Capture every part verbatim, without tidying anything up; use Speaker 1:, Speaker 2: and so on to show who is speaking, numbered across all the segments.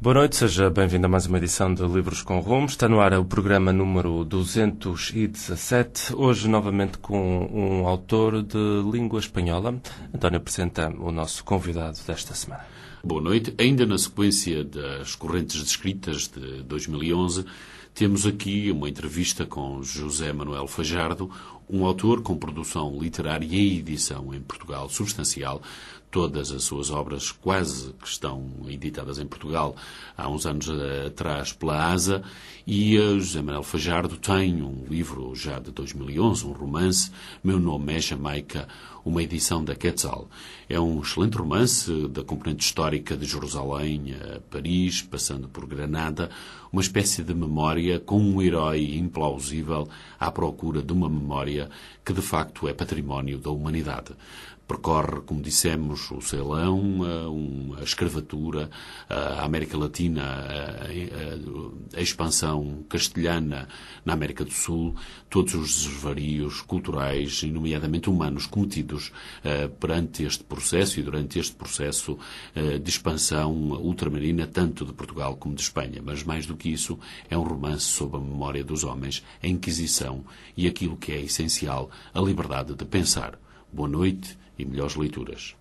Speaker 1: Boa noite, seja bem-vindo a mais uma edição de Livros com Rumo. Está no ar o programa número duzentos e dezassete, hoje novamente com um autor de língua espanhola. António apresenta o nosso convidado desta semana.
Speaker 2: Boa noite. Ainda na sequência das correntes descritas de dois mil e onze, temos aqui uma entrevista com José Manuel Fajardo, um autor com produção literária e edição em Portugal substancial. Todas as suas obras quase que estão editadas em Portugal há uns anos atrás pela ASA, e José Manuel Fajardo tem um livro já de dois mil e onze, um romance, Meu Nome é Jamaica, uma edição da Quetzal. É um excelente romance da componente histórica de Jerusalém a Paris, passando por Granada, uma espécie de memória com um herói implausível à procura de uma memória que de facto é património da humanidade. Percorre, como dissemos, o Ceilão, a escravatura, a América Latina, a expansão castelhana na América do Sul, todos os desvarios culturais, e nomeadamente humanos, cometidos perante este processo e durante este processo de expansão ultramarina, tanto de Portugal como de Espanha. Mas, mais do que isso, é um romance sobre a memória dos homens, a Inquisição e aquilo que é essencial, a liberdade de pensar. Boa noite e melhores leituras.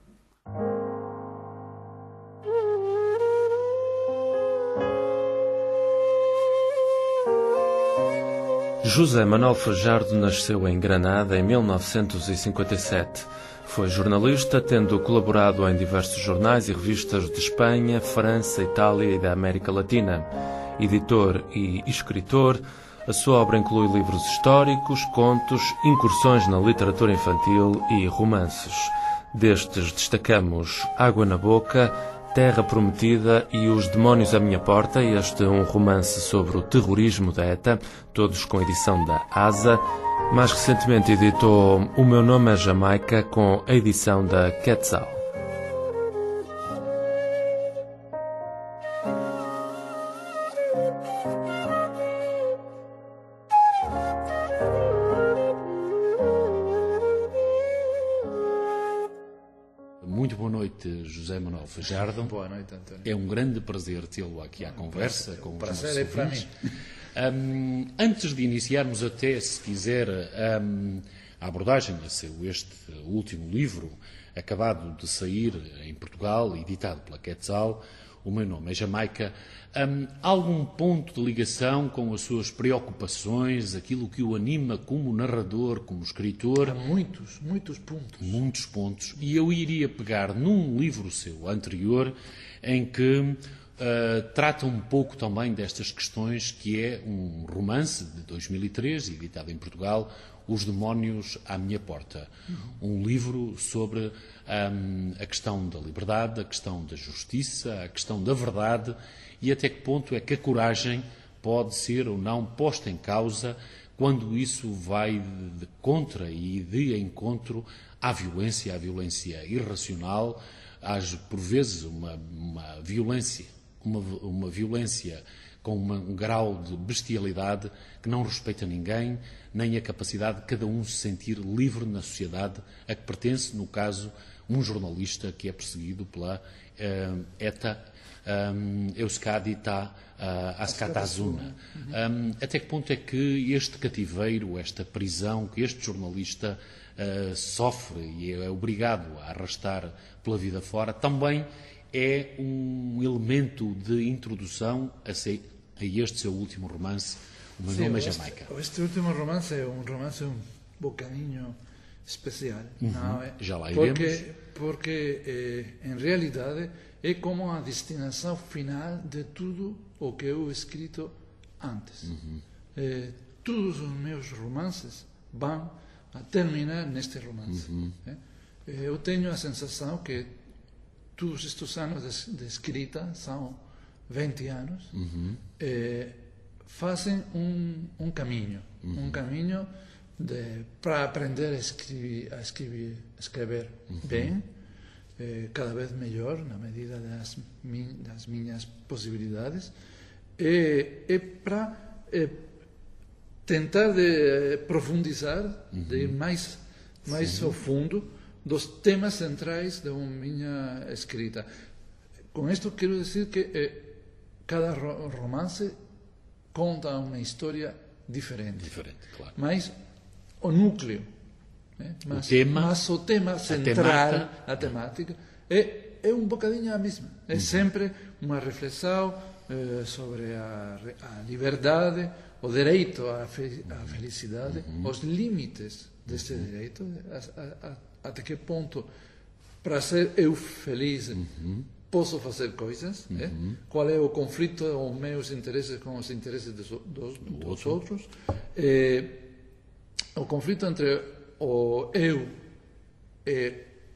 Speaker 1: José Manuel Fajardo nasceu em Granada em mil novecentos e cinquenta e sete. Foi jornalista, tendo colaborado em diversos jornais e revistas de Espanha, França, Itália e da América Latina. Editor e escritor, a sua obra inclui livros históricos, contos, incursões na literatura infantil e romances. Destes destacamos Água na Boca, Terra Prometida e Os Demónios à Minha Porta, este é um romance sobre o terrorismo da ETA, todos com edição da ASA. Mais recentemente editou O Meu Nome é Jamaica, com a edição da Quetzal.
Speaker 2: Muito boa noite, José Manuel Fajardo.
Speaker 3: Boa noite, António.
Speaker 2: É um grande prazer tê-lo aqui à conversa com os nossos
Speaker 3: prazer é para mim.
Speaker 2: Um, antes de iniciarmos até, se quiser, um, a abordagem a seu este último livro, acabado de sair em Portugal, editado pela Quetzal, O Meu Nome é Jamaica, um, algum ponto de ligação com as suas preocupações, aquilo que o anima como narrador, como escritor?
Speaker 3: Há muitos, muitos pontos.
Speaker 2: Muitos pontos. E eu iria pegar num livro seu anterior, em que uh, trata um pouco também destas questões, que é um romance de dois mil e três, editado em Portugal, Os Demónios à Minha Porta. Uhum. Um livro sobre um, a questão da liberdade, a questão da justiça, a questão da verdade, e até que ponto é que a coragem pode ser ou não posta em causa quando isso vai de contra e de encontro à violência, à violência irracional, às, por vezes, uma, uma violência, uma, uma violência com uma, um grau de bestialidade que não respeita ninguém, nem a capacidade de cada um se sentir livre na sociedade a que pertence, no caso, um jornalista que é perseguido pela uh, ETA, um, Euskadi Tá uh, Askatazuna. Um, até que ponto é que este cativeiro, esta prisão que este jornalista uh, sofre e é obrigado a arrastar pela vida fora, também é um elemento de introdução a, se, a este seu último romance, O Meu Nome é Jamaica?
Speaker 3: Este, este último romance é um romance um bocadinho especial.
Speaker 2: Uhum.
Speaker 3: Não é?
Speaker 2: Já lá iremos.
Speaker 3: Porque, porque eh, em realidade, é como a destinação final de tudo o que eu escrito antes. Uhum. Eh, todos os meus romances vão a terminar neste romance. Uhum. Eh? Eu tenho a sensação que todos estes anos de, de escrita, são vinte anos, uhum. eh, fazem um, um caminho, uhum. um caminho para aprender a escrever, a escrever, escrever uhum. bem, eh, cada vez melhor, na medida das, min, das minhas possibilidades, e, e para eh, tentar de profundizar, uhum. de ir mais, mais ao fundo dos temas centrais da minha escrita. Com isto quero dizer que eh, cada ro romance conta uma história diferente.
Speaker 2: Diferente, claro.
Speaker 3: Mas o núcleo, né? mas,
Speaker 2: o tema,
Speaker 3: mas o tema central, a temática, a temática é, é um bocadinho a mesma. É uhum. sempre uma reflexão eh, sobre a, a liberdade, o direito à, fe à felicidade, uhum. os limites desse uhum. direito, a, a, a, até que ponto, para ser eu feliz, uhum. posso fazer coisas, uhum. né? Qual é o conflito, os meus interesses com os interesses dos, dos, dos outros, eh, o conflito entre o eu e,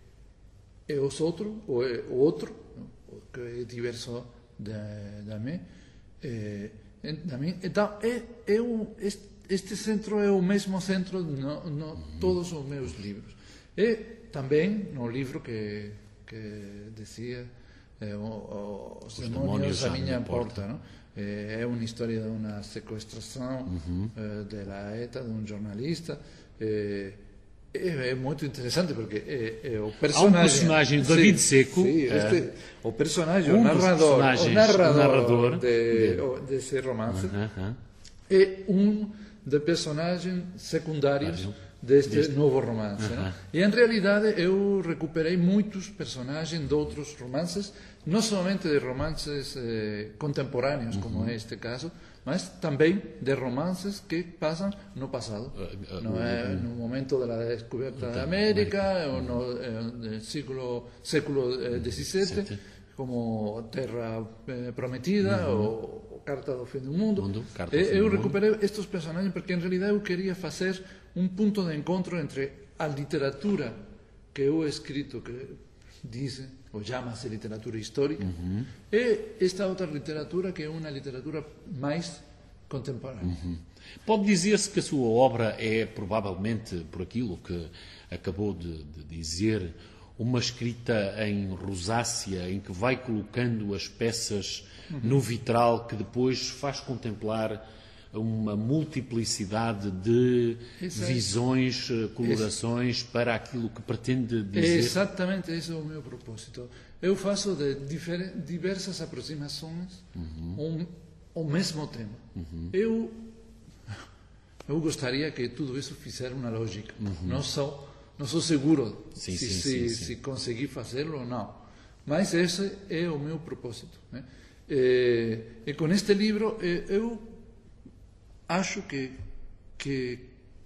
Speaker 3: e os outros, o, o outro, que é diverso da, da mim, eh, da mim. Então, é, é um, este, este centro é o mesmo centro de no, no, uhum. todos os meus livros. E também no livro que, que dizia eh, o, Os Demônios da Minha Porta, não? É, é uma história de uma sequestração uhum. eh, da ETA, de um jornalista. Eh, é, é muito interessante porque é, é o personagem.
Speaker 2: Há um personagem, David
Speaker 3: sim,
Speaker 2: Seco.
Speaker 3: Sim, este, é, o personagem,
Speaker 2: um
Speaker 3: o narrador, o narrador,
Speaker 2: o narrador
Speaker 3: de, de, desse romance uh -huh. é um dos personagens secundários deste, deste novo romance. Uh -huh. E, em realidade, eu recuperei muitos personagens de outros romances, não somente de romances eh, contemporâneos, uh -huh. como é este caso, mas também de romances que passam no passado. Uh, uh, no, uh, no momento da descoberta da América, ou no, no século, século dezessete, como Terra Prometida, uh -huh. ou Carta do Fim do Mundo. mundo
Speaker 2: do
Speaker 3: eu
Speaker 2: fim
Speaker 3: recuperei
Speaker 2: mundo.
Speaker 3: estes personagens porque, em realidade, eu queria fazer um ponto de encontro entre a literatura que eu he escrito, que diz, ou chama-se literatura histórica, uhum. e esta outra literatura que é uma literatura mais contemporânea.
Speaker 2: Uhum. Pode dizer-se que a sua obra é, provavelmente, por aquilo que acabou de, de dizer, uma escrita em rosácea, em que vai colocando as peças uhum. no vitral, que depois faz contemplar uma multiplicidade de Exato. visões, colorações Ex para aquilo que pretende dizer.
Speaker 3: É exatamente esse é o meu propósito. Eu faço de diversas aproximações uhum. ao, ao mesmo tema. Uhum. Eu, eu gostaria que tudo isso fizesse uma lógica. Uhum. Não sou, não sou seguro
Speaker 2: sim,
Speaker 3: se,
Speaker 2: sim,
Speaker 3: se,
Speaker 2: sim, sim.
Speaker 3: se conseguir fazê-lo ou não. Mas esse é o meu propósito. Né? E, e com este livro eu acho que, que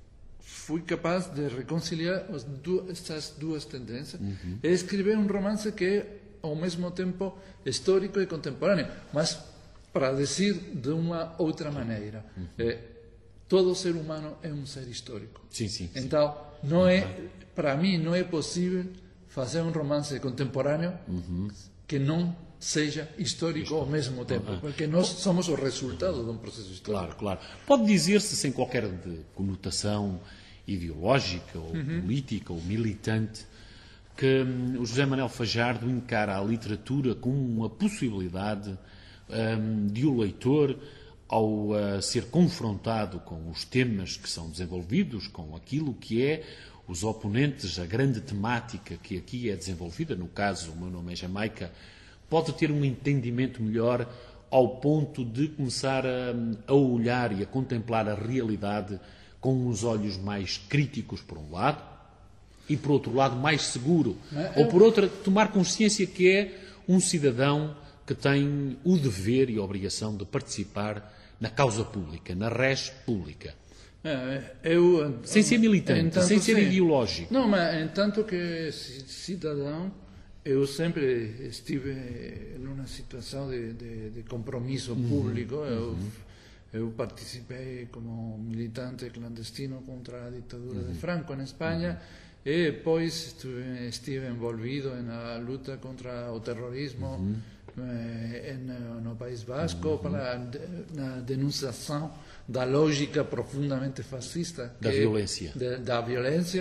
Speaker 3: fui capaz de reconciliar as duas, estas duas tendências uhum. e escrever um romance que é, ao mesmo tempo, histórico e contemporâneo, mas para dizer de uma outra maneira. Uhum. É, todo ser humano é um ser histórico.
Speaker 2: Sim, sim,
Speaker 3: então, não é, para mim, não é possível fazer um romance contemporâneo uhum. que não seja histórico ao mesmo tempo, porque nós somos o resultado de um processo histórico.
Speaker 2: Claro, claro. Pode dizer-se, sem qualquer de conotação ideológica ou uhum. política ou militante, que um, o José Manuel Fajardo encara a literatura como uma possibilidade um, de o leitor, ao uh, ser confrontado com os temas que são desenvolvidos, com aquilo que é os oponentes, a grande temática que aqui é desenvolvida, no caso, o meu nome é Jamaica, pode ter um entendimento melhor ao ponto de começar a, a olhar e a contemplar a realidade com uns olhos mais críticos, por um lado, e, por outro lado, mais seguro. É, Ou, por outro, tomar consciência que é um cidadão que tem o dever e a obrigação de participar na causa pública, na res pública.
Speaker 3: É, eu,
Speaker 2: sem ser militante, tanto, sem ser sim. ideológico.
Speaker 3: Não, mas, entanto que cidadão, eu sempre estive numa situação de, de, de compromisso uhum, público. Eu, uhum. eu participei como militante clandestino contra a ditadura uhum. de Franco em Espanha uhum. e depois estive, estive envolvido na luta contra o terrorismo uhum. eh, en, no País Basco, uhum. para na denunciação da lógica profundamente fascista
Speaker 2: da
Speaker 3: que,
Speaker 2: violência.
Speaker 3: De, da violência.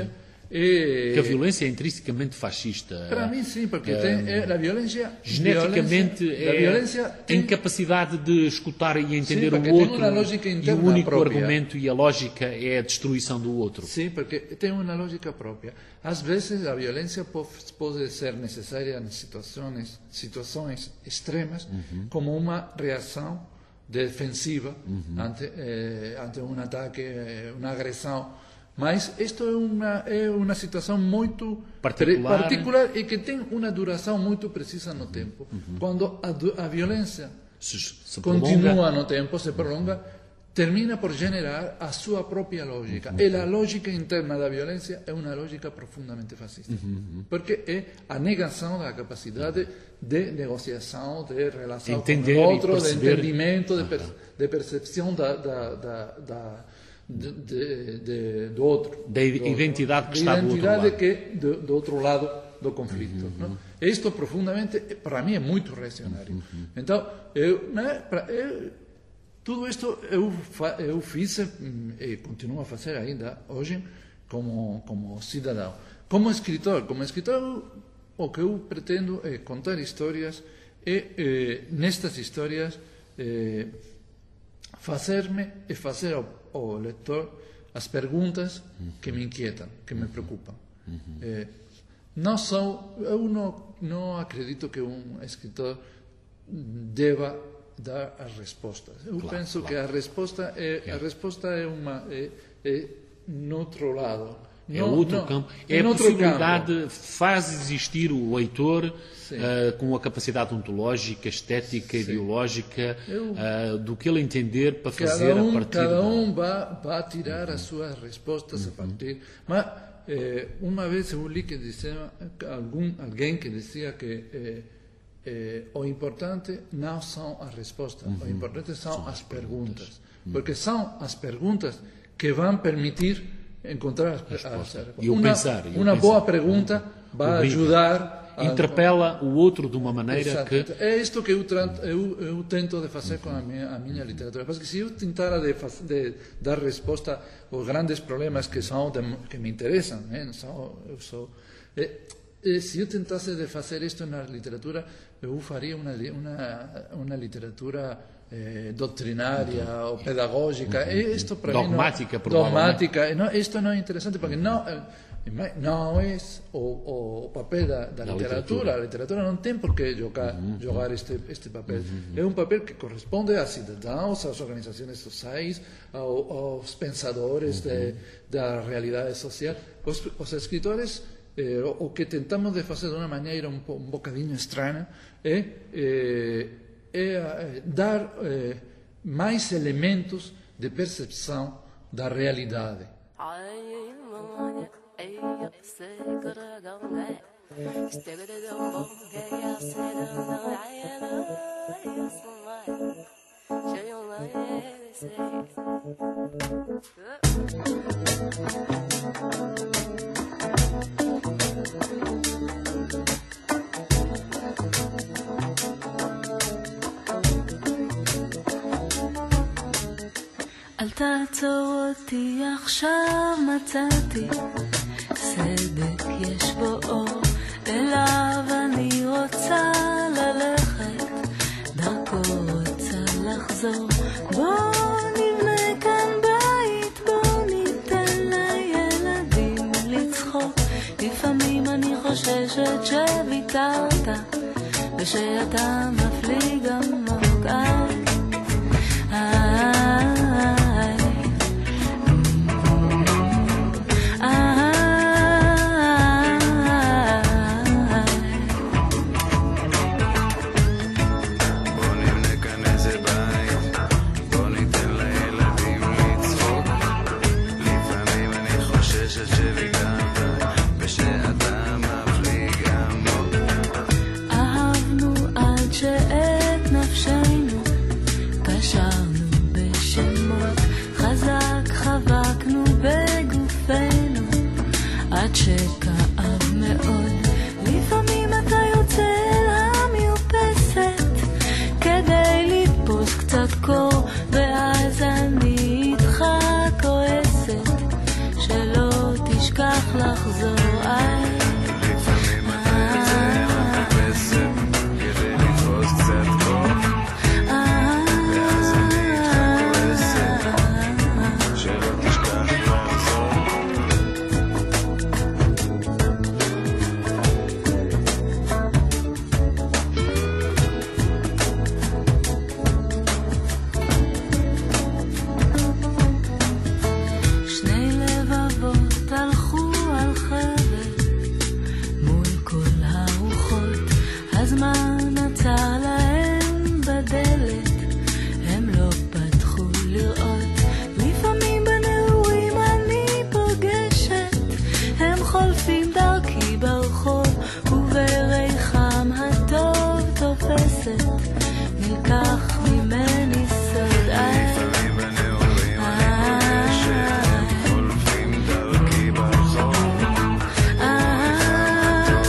Speaker 3: E,
Speaker 2: que a violência é intrinsecamente fascista.
Speaker 3: Para mim, sim, porque é, tem, é, a violência...
Speaker 2: Geneticamente
Speaker 3: violência,
Speaker 2: é
Speaker 3: violência
Speaker 2: a
Speaker 3: tem,
Speaker 2: incapacidade de escutar e entender
Speaker 3: sim,
Speaker 2: o
Speaker 3: tem
Speaker 2: outro.
Speaker 3: uma lógica
Speaker 2: E o
Speaker 3: interna
Speaker 2: único
Speaker 3: própria.
Speaker 2: argumento e a lógica é a destruição do outro.
Speaker 3: Sim, porque tem uma lógica própria. Às vezes a violência pode, pode ser necessária em situações, situações extremas, uhum. como uma reação defensiva uhum. ante, eh, ante um ataque, eh, uma agressão. Mas isto é uma, é uma situação muito
Speaker 2: particular.
Speaker 3: particular e que tem uma duração muito precisa no tempo. Uhum. Quando a, a violência
Speaker 2: se, se
Speaker 3: continua
Speaker 2: prolonga.
Speaker 3: no tempo, se prolonga, termina por generar a sua própria lógica. Uhum. E a lógica interna da violência é uma lógica profundamente fascista. Uhum. Porque é a negação da capacidade de negociação, de relação
Speaker 2: Entender
Speaker 3: com o outro,
Speaker 2: perceber...
Speaker 3: de entendimento, de, per, de percepção da... da, da, da De, de, de, do outro.
Speaker 2: Da identidade
Speaker 3: do,
Speaker 2: que está do outro lado.
Speaker 3: Da identidade que do, do outro lado do conflito. Uhum. Não? Isto, profundamente, para mim é muito reacionário. Uhum. Então, eu, né, pra, eu, tudo isto eu, eu fiz e continuo a fazer ainda hoje como, como cidadão. Como escritor, como escritor, o que eu pretendo é contar histórias e, eh, nestas histórias, eh, fazer-me e fazer ao, ao leitor as perguntas que me inquietam, que me preocupam. Uhum. Eh, não sou, eu não, não acredito que um escritor deva dar as respostas. Eu
Speaker 2: claro,
Speaker 3: penso
Speaker 2: claro.
Speaker 3: que a resposta é,
Speaker 2: é.
Speaker 3: a resposta é uma é, é no outro lado.
Speaker 2: É
Speaker 3: não,
Speaker 2: outro
Speaker 3: não,
Speaker 2: campo.
Speaker 3: É,
Speaker 2: é a possibilidade,
Speaker 3: campo.
Speaker 2: faz existir o leitor uh, com a capacidade ontológica, estética, Sim. ideológica, Eu, uh, do que ele entender para fazer
Speaker 3: um,
Speaker 2: a partir
Speaker 3: Cada um
Speaker 2: da...
Speaker 3: vai, vai tirar uhum. as suas respostas uhum. a partir... Mas eh, uma vez eu li que dizia, algum, alguém que dizia que eh, eh, o importante não são as respostas, uhum. o importante são, são as perguntas. perguntas. Uhum. Porque são as perguntas que vão permitir encontrar as respostas.
Speaker 2: E o
Speaker 3: uma,
Speaker 2: pensar. E o
Speaker 3: uma
Speaker 2: pensar.
Speaker 3: boa pergunta vai
Speaker 2: Obriga.
Speaker 3: ajudar... A...
Speaker 2: Interpela o outro de uma maneira
Speaker 3: Exato.
Speaker 2: que...
Speaker 3: É isto que eu, eu, eu tento de fazer com a minha, a minha literatura. Porque se eu tentara de, de dar resposta aos grandes problemas que são de, que me interessam, né? são, eu sou, é, é, se eu tentasse de fazer isto na literatura, eu faria uma, uma, uma literatura eh, doutrinária uhum. ou pedagógica. Uhum. E isto para
Speaker 2: dogmática,
Speaker 3: mim não, dogmática. Não, isto não é interessante porque não... Não é o, o papel da, da literatura. literatura. A literatura não tem por que jogar, uhum. jogar este, este papel. Uhum. É um papel que corresponde a cidadãos, às organizações sociais, ao, aos pensadores uhum. de, da realidade social. Os, os escritores, eh, o que tentamos de fazer de uma maneira um, um bocadinho estranha é, é, é dar é, mais elementos de percepção da realidade.
Speaker 4: אל תעצור אותי עכשיו מצאתי צדק יש בו אור אליו אני רוצה ללכת דרכו רוצה לחזור בוא נבנה כאן בית בוא ניתן לילדים לצחוק לפעמים אני חוששת שוויתרת ושאתה מפליג עמוק אהבנו עד שאין נלקח ממני סוד
Speaker 5: לפעמים בנעורים אני פוגש שהם חולפים דרכי ברחוב ובריחה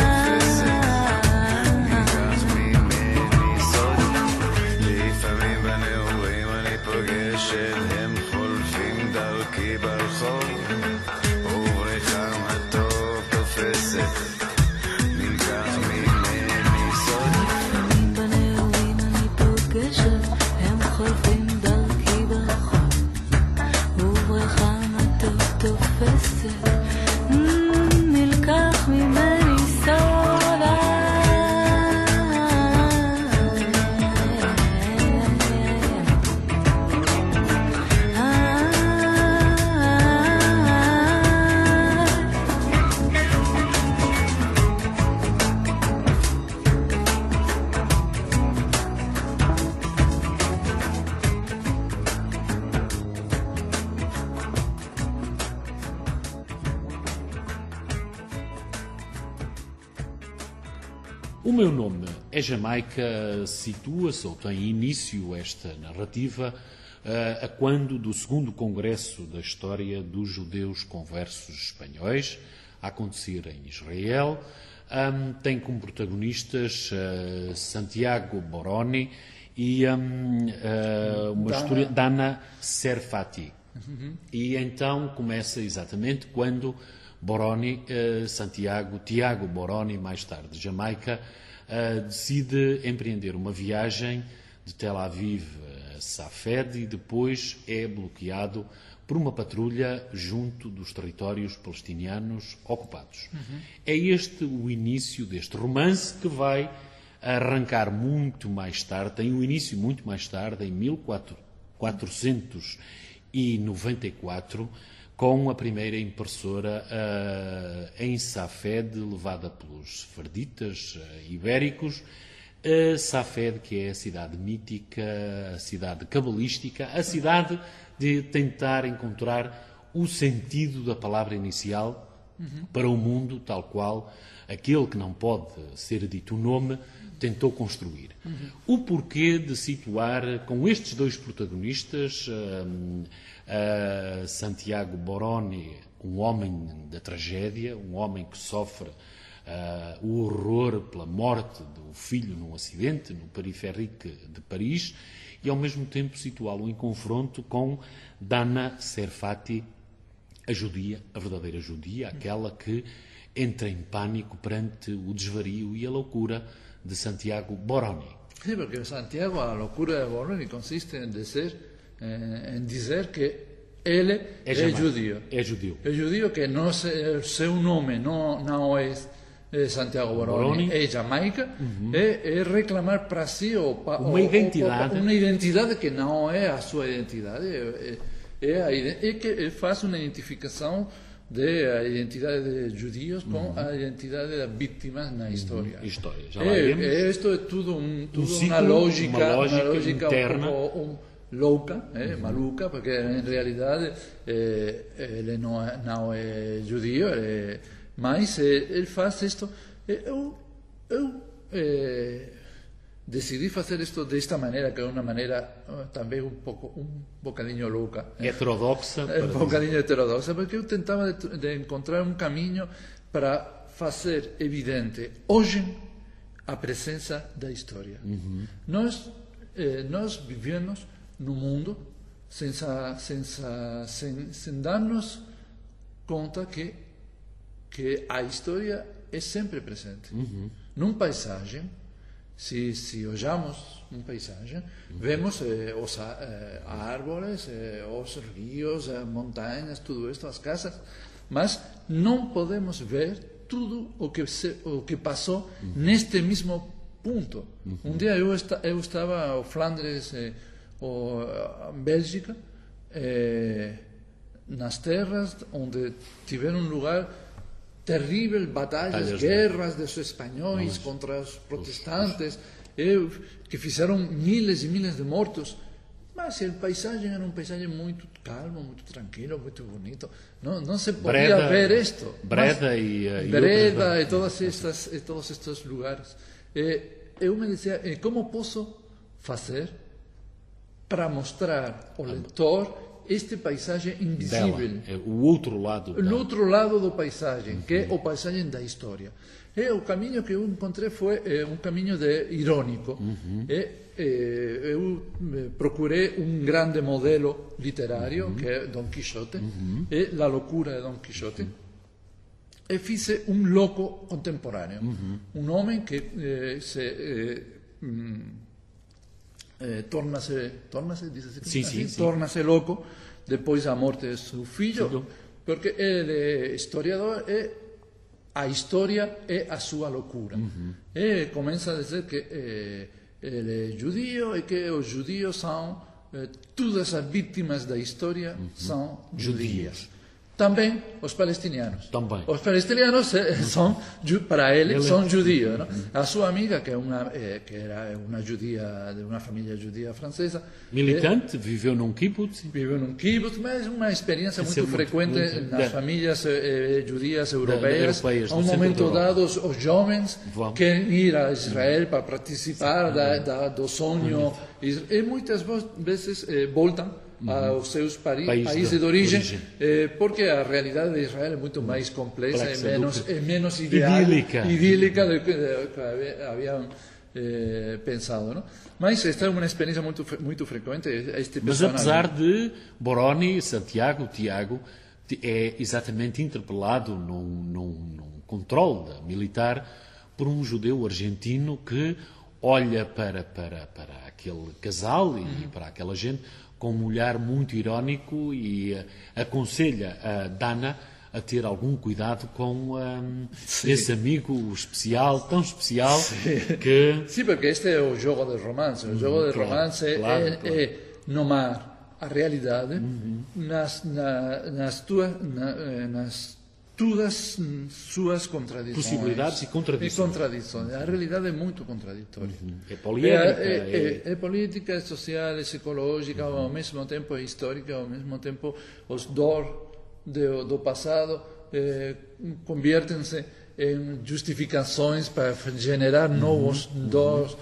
Speaker 5: מתופסת נלקח ממני סוד לפעמים בנעורים אני פוגש שהם חולפים דרכי ברחוב ובריחה מתופסת נלקח ממני סוד
Speaker 4: לפעמים בנעורים אני פוגשת הם חולפים דרכי ברחוב ובריחה מתוק תופסת נלקח ממני סוד
Speaker 2: O Meu Nome é Jamaica situa-se, ou tem início esta narrativa, a quando do segundo Congresso da História dos Judeus Conversos Espanhóis, a acontecer em Israel. Um, tem como protagonistas uh, Santiago Boroni e um, uh, uma história Dana Serfati. Uhum. E então começa exatamente quando Boroni, uh, Santiago, Tiago Boroni, mais tarde Jamaica, uh, decide empreender uma viagem de Tel Aviv a Safed e depois é bloqueado por uma patrulha junto dos territórios palestinianos ocupados. Uhum. É este o início deste romance que vai arrancar muito mais tarde, tem um início muito mais tarde, em mil quatrocentos e noventa e quatro, com a primeira impressora uh, em Safed, levada pelos sefarditas uh, ibéricos. Uh, Safed, que é a cidade mítica, a cidade cabalística, a cidade de tentar encontrar o sentido da palavra inicial uhum. para o mundo, tal qual aquele que não pode ser dito o nome tentou construir. Uhum. O porquê de situar com estes dois protagonistas, um, uh, Santiago Boroni, um homem da tragédia, um homem que sofre uh, o horror pela morte do filho num acidente no Periférique de Paris, e ao mesmo tempo situá-lo em confronto com Dana Serfati, a judia, a verdadeira judia, aquela que entra em pânico perante o desvario e a loucura de Santiago Boroni.
Speaker 3: Sí, porque Santiago, a loucura de Boroni consiste em dizer, em dizer que ele é, é judío.
Speaker 2: É judeu.
Speaker 3: É judío que não se, seu nome não, não é Santiago Boroni, Boroni. É Jamaica, uhum. é, é reclamar para si ou,
Speaker 2: uma,
Speaker 3: ou,
Speaker 2: identidade.
Speaker 3: Ou, uma identidade que não é a sua identidade, é, é, a, é que faz uma identificação da identidade de judeus com uhum. a identidade das vítimas na história.
Speaker 2: Uhum. História. Já
Speaker 3: é, é, isto é tudo, um, tudo um ciclo, uma lógica,
Speaker 2: uma lógica,
Speaker 3: uma lógica
Speaker 2: interna.
Speaker 3: Um, um, louca, eh, uhum. maluca, porque em realidade eh, ele não é, não é judeu, ele, mas eh, ele faz isto. Eu, eu eh, decidi fazer isto desta maneira, que é uma maneira também um pouco, um bocadinho louca.
Speaker 2: Heterodoxa.
Speaker 3: É, um bocadinho heterodoxa, porque eu tentava de, de encontrar um caminho para fazer evidente hoje a presença da história. Uhum. Nós, eh, nós vivemos no mundo sem, sem, sem, sem dar-nos conta que, que a história é sempre presente. Uhum. Num paisagem, se, se olhamos uma paisagem, uhum. vemos eh, os eh, árvores, eh, os rios, as montanhas, tudo isso, as casas, mas não podemos ver tudo o que, se, o que passou uhum. neste mesmo ponto. Uhum. Um dia eu, esta, eu estava em Flandres, eh, ou Bélgica, eh, nas terras onde tiveram lugar terríveis batalhas, Talhas guerras dos espanhóis não, contra os protestantes, eh, que fizeram miles e miles de mortos. Mas a paisagem era um paisagem muito calmo, muito tranquilo, muito bonito. Não, não se podia Breda, ver isto.
Speaker 2: Breda e,
Speaker 3: e Breda e, todas estas, e todos estes lugares. Eh, eu me dizia, e como posso fazer para mostrar ao leitor este paisagem invisível?
Speaker 2: É o outro lado.
Speaker 3: O
Speaker 2: da...
Speaker 3: outro lado do paisagem, uhum. que é o paisagem da história. E o caminho que eu encontrei foi é, um caminho de irônico. Uhum. E, e, eu procurei um grande modelo literário, uhum. que é Don Quixote, uhum. e La loucura de Don Quixote. Uhum. E fiz um louco contemporâneo. Uhum. Um homem que eh, se... Eh, hum, eh, torna-se... Torna-se, diz assim?
Speaker 2: Sim, sim, sim.
Speaker 3: Torna-se louco depois da morte de seu filho,
Speaker 2: filho.
Speaker 3: Porque ele é historiador e a história é a sua loucura. Uhum. E começa a dizer que eh, ele é judío e que os judeus são... Eh, todas as vítimas da história uhum. são judias. Também os palestinianos.
Speaker 2: Também.
Speaker 3: Os palestinianos são, para ele, ele são judios. Não? A sua amiga, que, é uma, é, que era uma judia, de uma família judia francesa...
Speaker 2: Militante, é, viveu num kibbutz.
Speaker 3: Viveu num kibbutz, mas uma experiência muito, muito frequente muito, nas da, famílias eh, judias europeias. Da, europeias. A um momento dado, os, os jovens Vamos. querem ir a Israel para participar da, da, do sonho. E muitas vezes eh, voltam aos seus pari, país países de, de origem, origem. Eh, porque a realidade de Israel é muito mais complexa e menos, é menos ideal,
Speaker 2: idílica,
Speaker 3: idílica do que, que haviam eh, pensado. Não? Mas esta é uma experiência muito, muito frequente. Este
Speaker 2: Mas apesar de Boroni, Santiago, Tiago, é exatamente interpelado num, num, num controle militar por um judeu argentino que olha para, para, para aquele casal e uhum. para aquela gente com um olhar muito irónico e uh, aconselha a Dana a ter algum cuidado com um, esse amigo especial, tão especial,
Speaker 3: Sim.
Speaker 2: que...
Speaker 3: Sim, porque este é o jogo de romance. O jogo de claro, romance é,
Speaker 2: claro,
Speaker 3: é,
Speaker 2: claro.
Speaker 3: é nomar a realidade uhum. nas, na, nas, tuas, na, nas todas suas contradições.
Speaker 2: Possibilidades e contradições.
Speaker 3: E contradições. A realidade é muito contraditória.
Speaker 2: Uhum. É poliédrica.
Speaker 3: É, é, é, é política, é social, é psicológica, uhum. ao mesmo tempo é histórica, ao mesmo tempo os dor do, do passado eh, convertem-se em justificações para generar novos uhum. dores.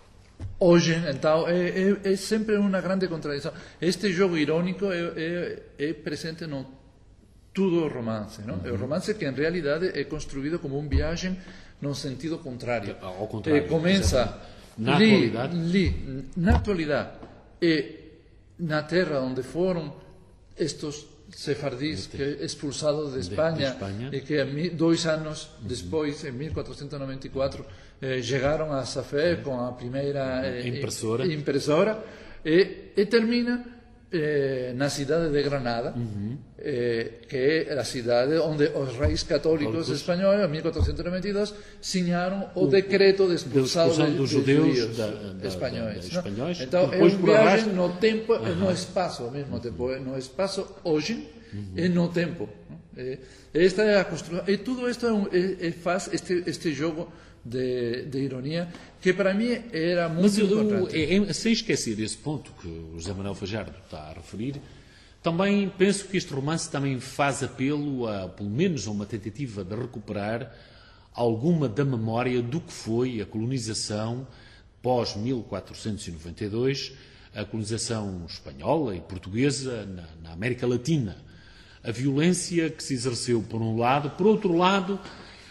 Speaker 3: Hoje, então, é, é, é sempre uma grande contradição. Este jogo irônico é, é, é presente no tudo o romance, não? Uhum. O romance que, em realidade, é construído como uma viagem no sentido contrário.
Speaker 2: Ao contrário.
Speaker 3: E começa
Speaker 2: na
Speaker 3: li,
Speaker 2: atualidade.
Speaker 3: Li, na atualidade e na terra onde foram estes sefardis que, expulsados de Espanha,
Speaker 2: de, de Espanha
Speaker 3: e que dois anos uhum. depois, em mil quatrocentos e noventa e quatro, eh, chegaram a Safé com a primeira eh,
Speaker 2: impressora.
Speaker 3: impressora e, e termina Eh, na cidade de Granada, uhum. eh, que é a cidade onde os reis católicos Católicos. espanhóis, em mil quatrocentos e noventa e dois, assinaram o, o decreto de expulsão de,
Speaker 2: dos
Speaker 3: de
Speaker 2: judeus,
Speaker 3: judeus
Speaker 2: da, da,
Speaker 3: espanhóis.
Speaker 2: Da, da, espanhóis.
Speaker 3: Então, é uma viagem no tempo e no espaço ao mesmo tempo. É no espaço hoje uhum. e no tempo. E, esta é a construção. E tudo isto é um, é, é faz este, este jogo de, de ironia que para mim era muito
Speaker 2: Mas,
Speaker 3: importante.
Speaker 2: É, é, sem esquecer esse ponto que o José Manuel Fajardo está a referir, também penso que este romance também faz apelo a, pelo menos, a uma tentativa de recuperar alguma da memória do que foi a colonização pós mil quatrocentos e noventa e dois, a colonização espanhola e portuguesa na, na América Latina. A violência que se exerceu por um lado, por outro lado,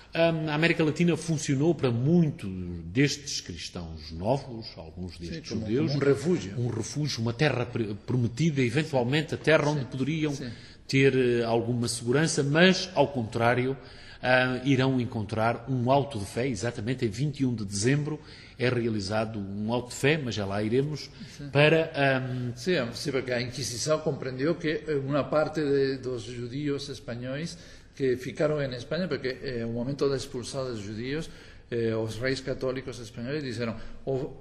Speaker 2: a América Latina funcionou para muitos destes cristãos novos, alguns destes
Speaker 3: Sim, como,
Speaker 2: judeus,
Speaker 3: como um refúgio.
Speaker 2: Um refúgio, uma terra prometida, eventualmente a terra Sim. onde poderiam Sim. ter uh, alguma segurança, mas, ao contrário, uh, irão encontrar um auto de fé, exatamente em vinte e um de dezembro, é realizado um auto de fé, mas já lá iremos, Sim. para... Um...
Speaker 3: Sim, sim, porque a Inquisição compreendeu que uma parte de, dos judeus espanhóis que ficaram em Espanha, porque eh, no momento da expulsão dos judeus, eh, os reis católicos espanhóis disseram: oh,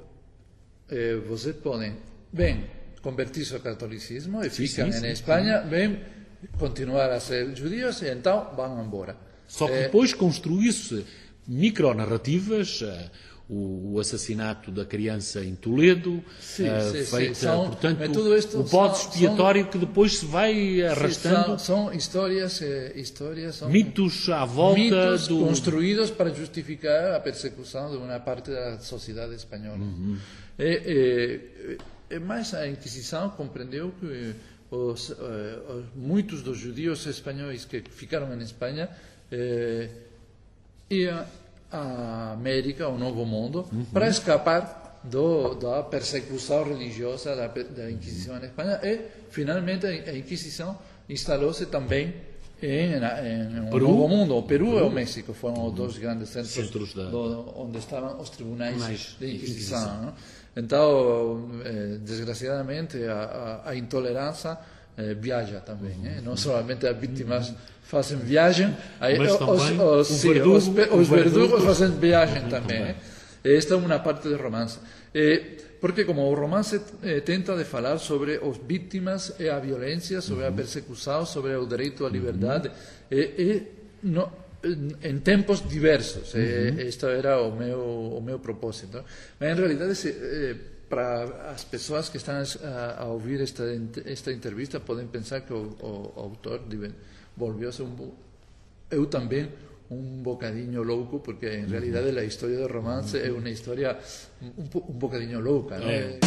Speaker 3: eh, vocês podem, bem, convertir-se ao catolicismo e ficam em Espanha, bem, continuar a ser judeus e então vão embora.
Speaker 2: Só que depois construiu-se micronarrativas, o, o assassinato da criança em Toledo,
Speaker 3: Sim,
Speaker 2: uh,
Speaker 3: sim,
Speaker 2: feita,
Speaker 3: sim. São,
Speaker 2: portanto,
Speaker 3: tudo isto
Speaker 2: o bode
Speaker 3: são-
Speaker 2: expiatório
Speaker 3: são-
Speaker 2: que depois se vai arrastando,
Speaker 3: Sim, são, são histórias, eh, histórias são
Speaker 2: mitos à volta
Speaker 3: mitos
Speaker 2: do...
Speaker 3: construídos para justificar a persecução de uma parte da sociedade espanhola. É, é, é, mas a Inquisição compreendeu que os, eh, os, muitos dos judeus espanhóis que ficaram em Espanha eh, iam à América, ao Novo Mundo, para escapar do, da persecução religiosa da, da Inquisição em Espanha, e finalmente a Inquisição instalou-se também em, em,
Speaker 2: Peru?
Speaker 3: no Novo Mundo. O Peru e o México foram os dois grandes centros,
Speaker 2: Centros da-
Speaker 3: do, onde estavam os tribunais
Speaker 2: Mais
Speaker 3: de Inquisição.
Speaker 2: Inquisição.
Speaker 3: Não? Então, eh, desgraciadamente, a, a, a intolerância eh, viaja também. Eh? Não somente as vítimas fazem viagem, aí
Speaker 2: Mas
Speaker 3: os,
Speaker 2: também
Speaker 3: os,
Speaker 2: o
Speaker 3: sim,
Speaker 2: verdugo-
Speaker 3: os, pe-
Speaker 2: o
Speaker 3: os
Speaker 2: verdugo-
Speaker 3: verdugos fazem viagem também. Eh? Esta é uma parte do romance. Eh, porque como o romance eh, tenta de falar sobre as vítimas e a violência, sobre a persecução, sobre o direito à liberdade, eh, e no, em tempos diversos. Eh, Este era o meu, o meu propósito. Mas, em realidade, se, eh, para as pessoas que estão a, a ouvir esta, esta entrevista, podem pensar que o, o, o autor volviu-se um... bo- Eu também um bocadinho louco, porque em realidade a história do romance é uma história um, po- um bocadinho louca, não é?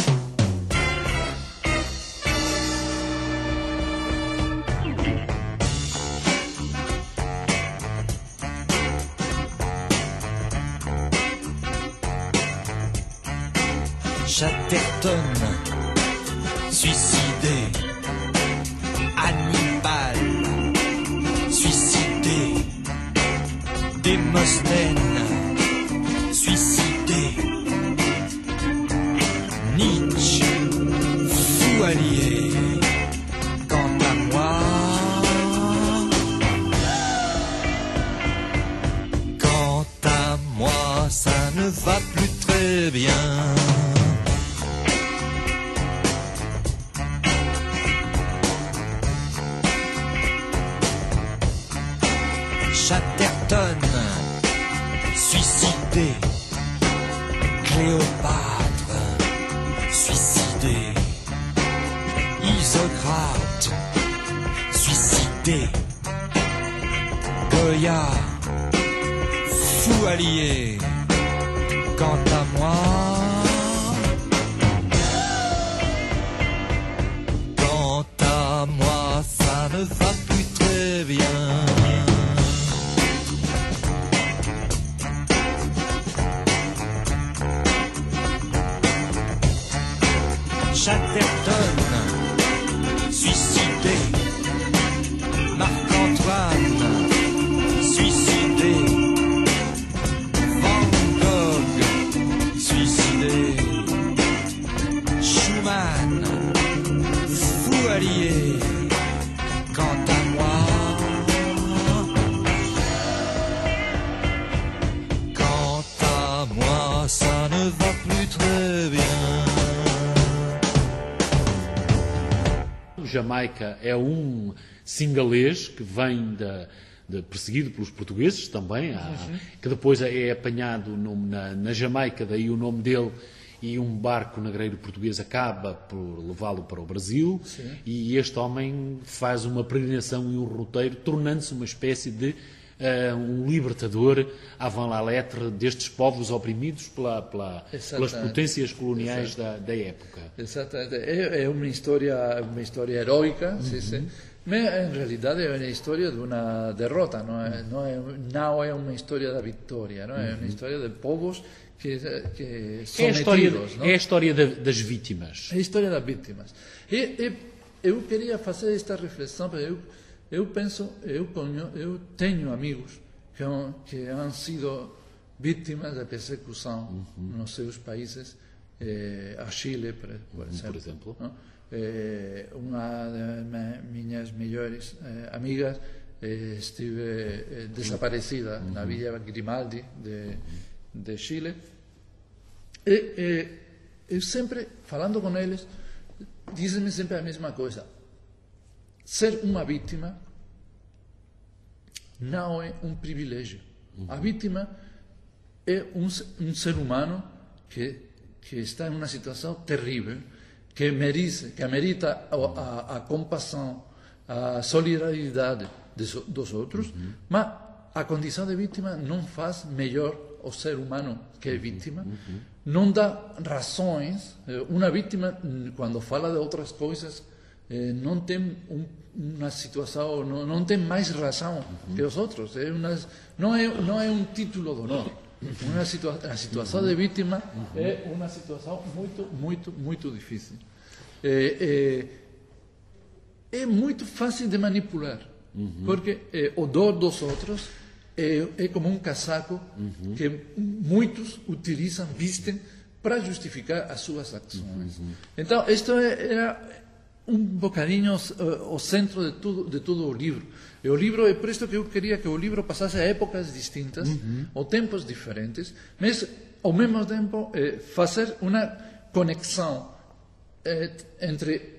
Speaker 6: Chatterton, suicidé. Hannibal, suicidé. Démosthène, suicidé. Nietzsche, fou allié. Quant à moi, quant à moi, ça ne va plus très bien. Chatterton, suicidé. Cléopâtre, suicidé. Isocrate, suicidé. Goya, fou allié. Quant à moi, quant à moi, ça ne va plus très bien. Chatterton, suicidé. Marc-Antoine, suicidé. Van Gogh, suicidé. Schumann, fou allié. Quant à moi, quant à moi, ça ne va plus très bien.
Speaker 2: Jamaica é um singalês que vem da, de, perseguido pelos portugueses também, há, que depois é apanhado no, na, na Jamaica, daí o nome dele, e um barco negreiro português acaba por levá-lo para o Brasil.
Speaker 3: Sim.
Speaker 2: E este homem faz uma peregrinação e um roteiro, tornando-se uma espécie de uh, um libertador avant la lettre destes povos oprimidos pela, pela, pelas
Speaker 3: Exatamente.
Speaker 2: potências coloniais da, da época.
Speaker 3: Exatamente. É, é uma história, uma história heroica, sim, sim. Mas em realidade é uma história de uma derrota, não é, não é, não é uma história da vitória, não é uma história de povos que, que
Speaker 2: É a história,
Speaker 3: sometidos, não?
Speaker 2: é a história da- das vítimas.
Speaker 3: É a história das vítimas. E, e eu queria fazer esta reflexão, porque eu, eu penso, eu, conho, eu tenho amigos que, han- que han sido vítimas de persecução nos seus países, eh, a Chile, por, por exemplo.
Speaker 2: exemplo.
Speaker 3: não? Eh, uma das me- minhas melhores eh, amigas eh, estive eh, desaparecida na Villa Grimaldi de, de Chile. E, e eu sempre, falando com eles, dizem-me sempre a mesma coisa. Ser uma vítima não é um privilégio. A vítima é um, um ser humano que, que está em uma situação terrível, que merece, que amerita a, a, a compaixão, a solidariedade dos outros, uhum. mas a condição de vítima não faz melhor o ser humano que é vítima, uhum. não dá razões. Uma vítima, quando fala de outras coisas, não tem um, uma situação, não, não tem mais razão uhum. que os outros. É uma, não, é, não é um título de honor. Uma situa a situação de vítima uhum. é uma situação muito, muito, muito difícil. É, é, é muito fácil de manipular, uhum. porque é, o dor dos outros é, é como um casaco uhum. que muitos utilizam, vestem, para justificar as suas ações. Uhum. Então, isto é, era um bocadinho uh, o centro de tudo, de todo o livro. E o livro é por isso que eu queria que o livro passasse a épocas distintas, uhum. ou tempos diferentes, mas, ao mesmo tempo, eh, fazer uma conexão eh, entre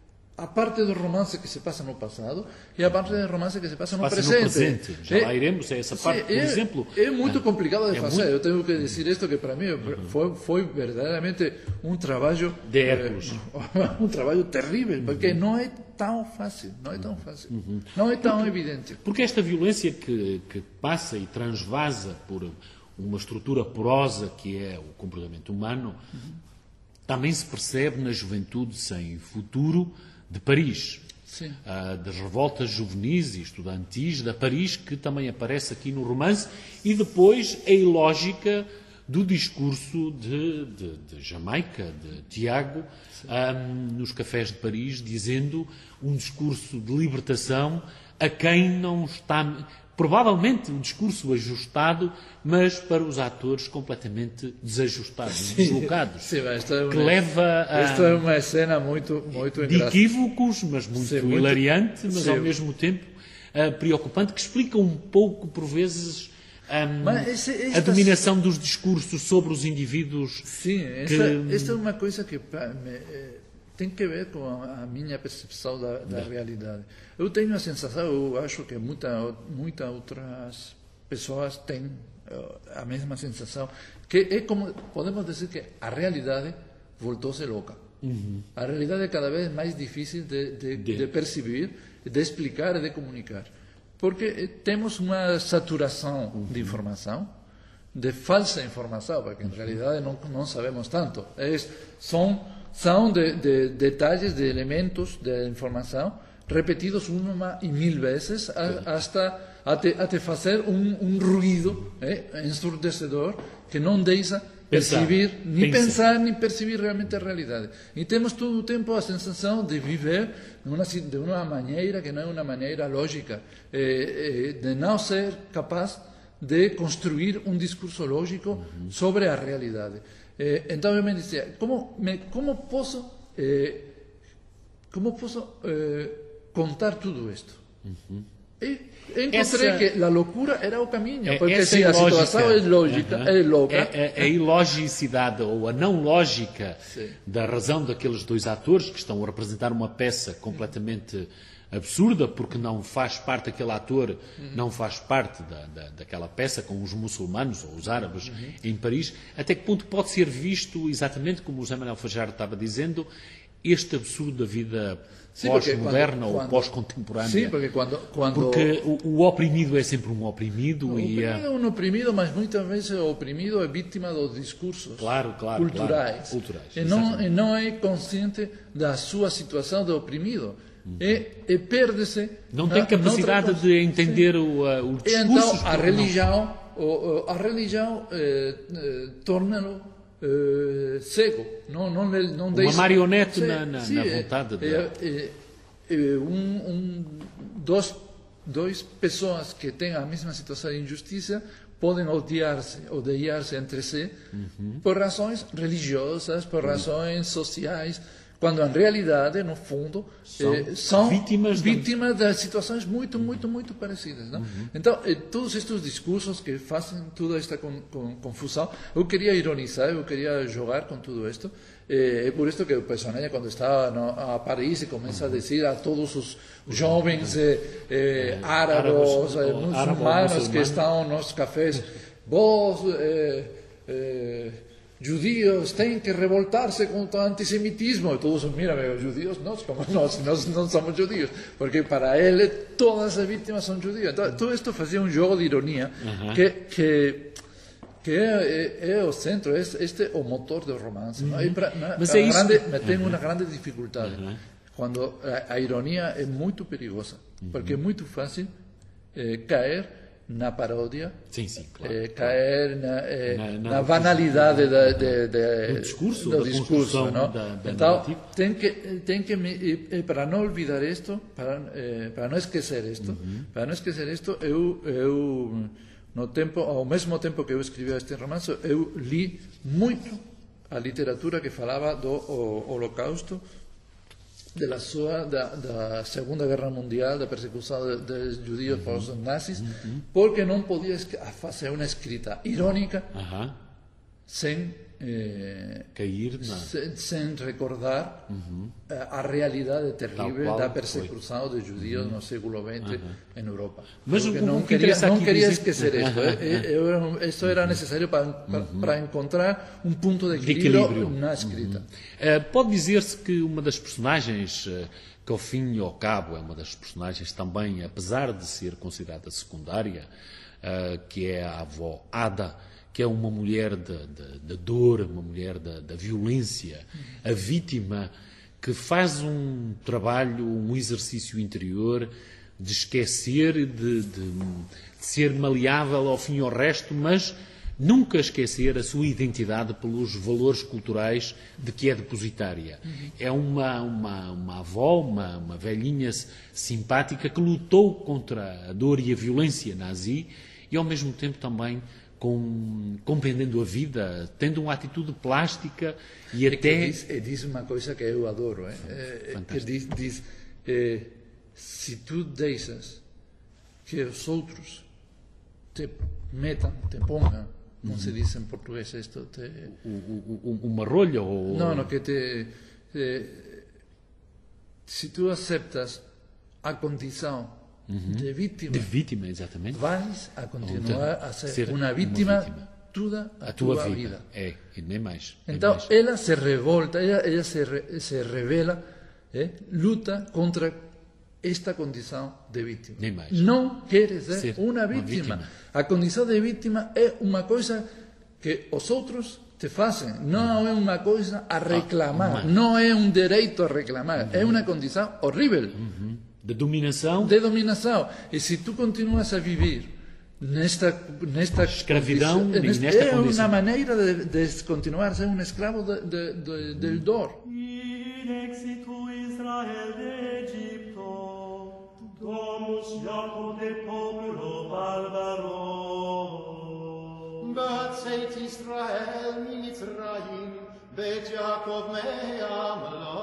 Speaker 3: a parte do romance que se passa no passado e a parte do romance que se passa, se passa no presente. No presente.
Speaker 2: Já é, lá iremos a essa parte, sim, por
Speaker 3: é,
Speaker 2: exemplo.
Speaker 3: É muito complicado de
Speaker 2: é
Speaker 3: fazer.
Speaker 2: Muito...
Speaker 3: Eu tenho que dizer isto, que para mim foi, foi verdadeiramente um trabalho
Speaker 2: de Hércules.
Speaker 3: Eh, um trabalho terrível, porque uhum. não é tão fácil, não é tão fácil, uhum. não é tão
Speaker 2: porque,
Speaker 3: evidente.
Speaker 2: Porque esta violência que, que passa e transvasa por uma estrutura porosa que é o comportamento humano, uhum. também se percebe na juventude sem futuro de Paris, uh, das revoltas juvenis e estudantis da Paris, que também aparece aqui no romance, e depois a ilógica do discurso de, de, de Jamaica, de Tiago, um, nos cafés de Paris, dizendo um discurso de libertação a quem não está... Provavelmente um discurso ajustado, mas para os atores completamente desajustados, sim, deslocados,
Speaker 3: sim, esta é uma,
Speaker 2: que leva a...
Speaker 3: Esta é uma cena muito, muito
Speaker 2: de
Speaker 3: engraçada.
Speaker 2: Equívocos, mas muito sim, hilariante, muito, mas sim. ao mesmo tempo uh, preocupante, que explica um pouco, por vezes, um, esse, esta... a dominação dos discursos sobre os indivíduos.
Speaker 3: Sim,
Speaker 2: que...
Speaker 3: esta, esta é uma coisa que... Me, tem que ver com a minha percepção da, da realidade. Eu tenho a sensação, eu acho que muita, muitas outras pessoas têm a mesma sensação, que é como, podemos dizer que a realidade voltou-se louca. Uhum. A realidade é cada vez mais difícil de, de, de. de perceber, de explicar e de comunicar. Porque temos uma saturação uhum. de informação, de falsa informação, porque em realidade não, não sabemos tanto. É, são... São de, de detalhes, de elementos de informação repetidos uma e mil vezes hasta até, até fazer um, um ruído eh, ensurdecedor que não deixa perceber, pensar. nem Pensa. pensar, nem perceber realmente a realidade. E temos todo o tempo a sensação de viver de uma, de uma maneira que não é uma maneira lógica, eh, eh, de não ser capaz de construir um discurso lógico uhum. sobre a realidade. Eh, então eu me dizia, como, me, como posso, eh, como posso eh, contar tudo isto? Uhum. E encontrei essa, que a loucura era o caminho, porque se a situação é lógica, uhum. é louca.
Speaker 2: É, é, a ilogicidade ou a não lógica sim. da razão daqueles dois atores que estão a representar uma peça completamente absurda, porque não faz parte, aquele ator uhum. não faz parte da, da, daquela peça com os muçulmanos ou os árabes uhum. em Paris. Até que ponto pode ser visto, exatamente como o José Manuel Fajardo estava dizendo, este absurdo da vida pós-moderna ou pós-contemporânea?
Speaker 3: Sim, porque quando... quando
Speaker 2: porque o, o oprimido é sempre um oprimido.
Speaker 3: O
Speaker 2: e
Speaker 3: oprimido é um oprimido, mas muitas vezes o oprimido é vítima dos discursos
Speaker 2: claro, claro,
Speaker 3: culturais.
Speaker 2: Claro, culturais
Speaker 3: e, não, e não é consciente da sua situação de oprimido. Uhum. E, e perde-se...
Speaker 2: Não tem capacidade noutra... de entender o, uh, o discurso.
Speaker 3: E então a religião, o, a religião eh, eh, torna-lo eh, cego. Não, não, não
Speaker 2: Uma
Speaker 3: deixa...
Speaker 2: marionete
Speaker 3: sim,
Speaker 2: na, na,
Speaker 3: sim,
Speaker 2: na vontade.
Speaker 3: É, é, é, um, um, dois, dois pessoas que têm a mesma situação de injustiça podem odiar-se, odiar-se entre si uhum. por razões religiosas, por uhum. razões sociais, quando em realidade, no fundo, são, eh, são vítimas, vítimas de... de situações muito, muito, muito parecidas. Não? Uhum. Então, eh, todos estes discursos que fazem toda esta con, con, confusão, eu queria ironizar, eu queria jogar com tudo isto. É por isso que o personagem, quando está no, a Paris, começa a dizer a todos os jovens eh, eh, árabes, eh, muçulmanos que estão nos cafés, vos, eh, eh, judíos, têm que revoltar-se contra o antissemitismo. E todos, mira, os judíos, nós, como nós, nós não somos judíos, porque para ele todas as vítimas são judíos. Então, tudo isto fazia um jogo de ironia uh-huh. que, que, que é, é, é o centro, é, este é o motor do romance. Uh-huh. E pra, na,
Speaker 2: Mas é isso.
Speaker 3: Grande, uh-huh. tem uma grande dificuldade. Uh-huh. Quando a, a ironia é muito perigosa, uh-huh. porque é muito fácil eh, cair na paródia,
Speaker 2: sim, sim, claro,
Speaker 3: eh,
Speaker 2: claro.
Speaker 3: cair na, eh,
Speaker 2: na, na,
Speaker 3: na banalidade da, de, de,
Speaker 2: do discurso,
Speaker 3: do
Speaker 2: da
Speaker 3: discurso não?
Speaker 2: Da, da
Speaker 3: então, tem que, tem que e, para não olvidar isto, para, eh, para não esquecer isto, uh-huh. para não esquecer isto, eu, eu no tempo, ao mesmo tempo que eu escrevia este romance, eu li muito a literatura que falava do o, Holocausto, da sua da, da Segunda Guerra Mundial, da persecução dos judeus por os nazis, uh-huh. porque não podia fazer uma escrita irônica uh-huh. sem eh,
Speaker 2: cair na...
Speaker 3: sem, sem recordar uh-huh. a, a realidade terrível da persecução dos judeus uh-huh. no século vinte uh-huh. em Europa.
Speaker 2: Mas
Speaker 3: porque
Speaker 2: o,
Speaker 3: não
Speaker 2: o que
Speaker 3: queria, não queria
Speaker 2: dizer...
Speaker 3: esquecer isto. Uh-huh. eh, Isso era necessário para, para, uh-huh. para encontrar um ponto de equilíbrio, de equilíbrio. na escrita.
Speaker 2: Uh-huh. Uh, pode dizer-se que uma das personagens uh, que ao fim e ao cabo é uma das personagens também, apesar de ser considerada secundária, uh, que é a avó Ada, que é uma mulher da dor, uma mulher da, da violência, a vítima que faz um trabalho, um exercício interior de esquecer, de, de, de ser maleável ao fim e ao resto, mas nunca esquecer a sua identidade pelos valores culturais de que é depositária. Uhum. É uma, uma, uma avó, uma, uma velhinha simpática que lutou contra a dor e a violência nazi e ao mesmo tempo também com, compreendendo a vida, tendo uma atitude plástica e
Speaker 3: é
Speaker 2: até...
Speaker 3: Que diz, diz uma coisa que eu adoro, é, é, que diz, diz é, se tu deixas que os outros te metam, te ponham, como uhum. se diz em português isto, te...
Speaker 2: O, o, uma rolha ou...
Speaker 3: Não, não, que te... te se tu aceitas a condição uhum. de vítima,
Speaker 2: de vítima, exatamente,
Speaker 3: vais a continuar
Speaker 2: então,
Speaker 3: a ser,
Speaker 2: ser
Speaker 3: uma vítima,
Speaker 2: uma vítima
Speaker 3: toda a,
Speaker 2: a tua,
Speaker 3: tua vida.
Speaker 2: vida. É, e nem mais. Nem
Speaker 3: então,
Speaker 2: mais.
Speaker 3: ela se revolta, ela, ela se, re, se revela, eh, luta contra esta condição de vítima.
Speaker 2: Nem mais.
Speaker 3: Não quer ser,
Speaker 2: ser
Speaker 3: uma, vítima.
Speaker 2: uma vítima.
Speaker 3: A condição de vítima é uma coisa que os outros te fazem, não é uma coisa a reclamar, ah, não é um direito a reclamar, uhum. é uma condição horrível.
Speaker 2: Uhum. De dominação.
Speaker 3: De dominação. E se tu continuas a viver nesta, nesta
Speaker 2: escravidão,
Speaker 3: condição,
Speaker 2: nesta
Speaker 3: é
Speaker 2: condição.
Speaker 3: uma maneira de, de continuar a ser um escravo de, de, de, del dor.
Speaker 7: In exitu Israel de Egipto, domus Jacob de populo barbaro.
Speaker 8: Batseit Israel Mitzrayim, bet Jacob me'am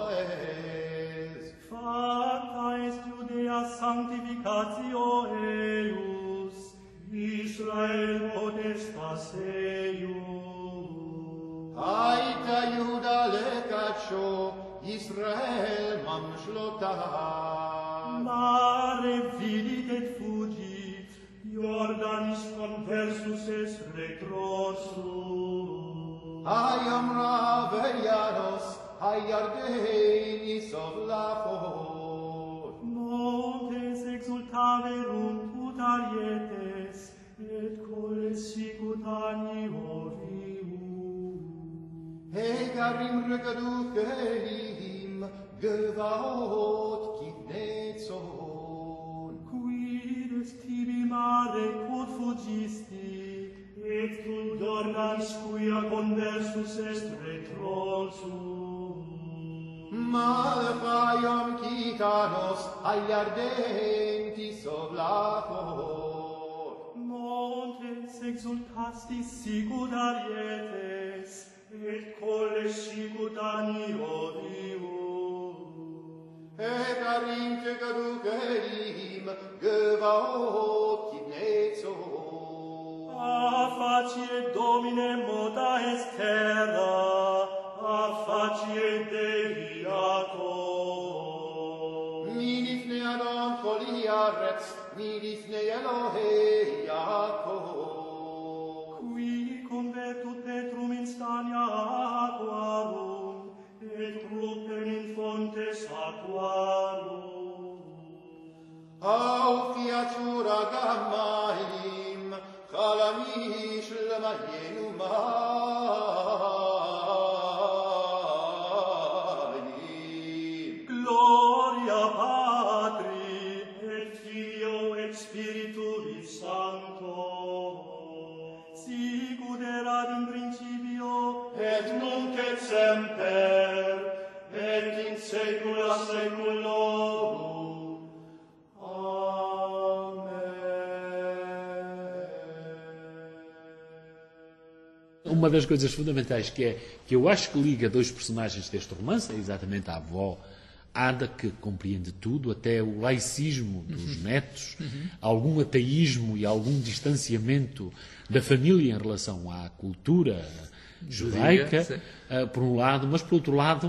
Speaker 8: loes.
Speaker 7: Fata est Judea sanctificatio eius, Israel potestas eius.
Speaker 8: Aita Juda lekacho, Israel mamshlotas.
Speaker 7: Mare vidit et fugit, Jordanis conversus est retrorsum.
Speaker 8: Ayam Ravelianos, Ayardenis of Lafo.
Speaker 7: Montes exultaverunt ut arietes, et coles sicut animo viu.
Speaker 8: Hegarim regaduchelim, Gevaot kivnetzon.
Speaker 7: Quid est tibi mare quod fugisti, et tu Jordanis quia conversus est retrorsum.
Speaker 8: Malchayom kitanos, Ayardentis of Lafo.
Speaker 7: Montes exultastis sicut arietes, et coles sicut animo viu.
Speaker 8: Hegarim tegaduchelim, Gevaot kivnetzon.
Speaker 7: A facie Domine moda est terra, a facie Dei Jacob.
Speaker 8: Nidifne Adon Choliaretz, Nidifne Elohe Jacob.
Speaker 7: gloria Patri, et Filio, et Spiritui Sancto, sicut erat in principio, et nunc et semper, et in saecula saeculorum.
Speaker 2: Uma das coisas fundamentais que, é, que eu acho que liga dois personagens deste romance é exatamente a avó Ada, que compreende tudo, até o laicismo dos netos, uhum. algum ateísmo e algum distanciamento da família em relação à cultura judaica, uh, por um lado, mas por outro lado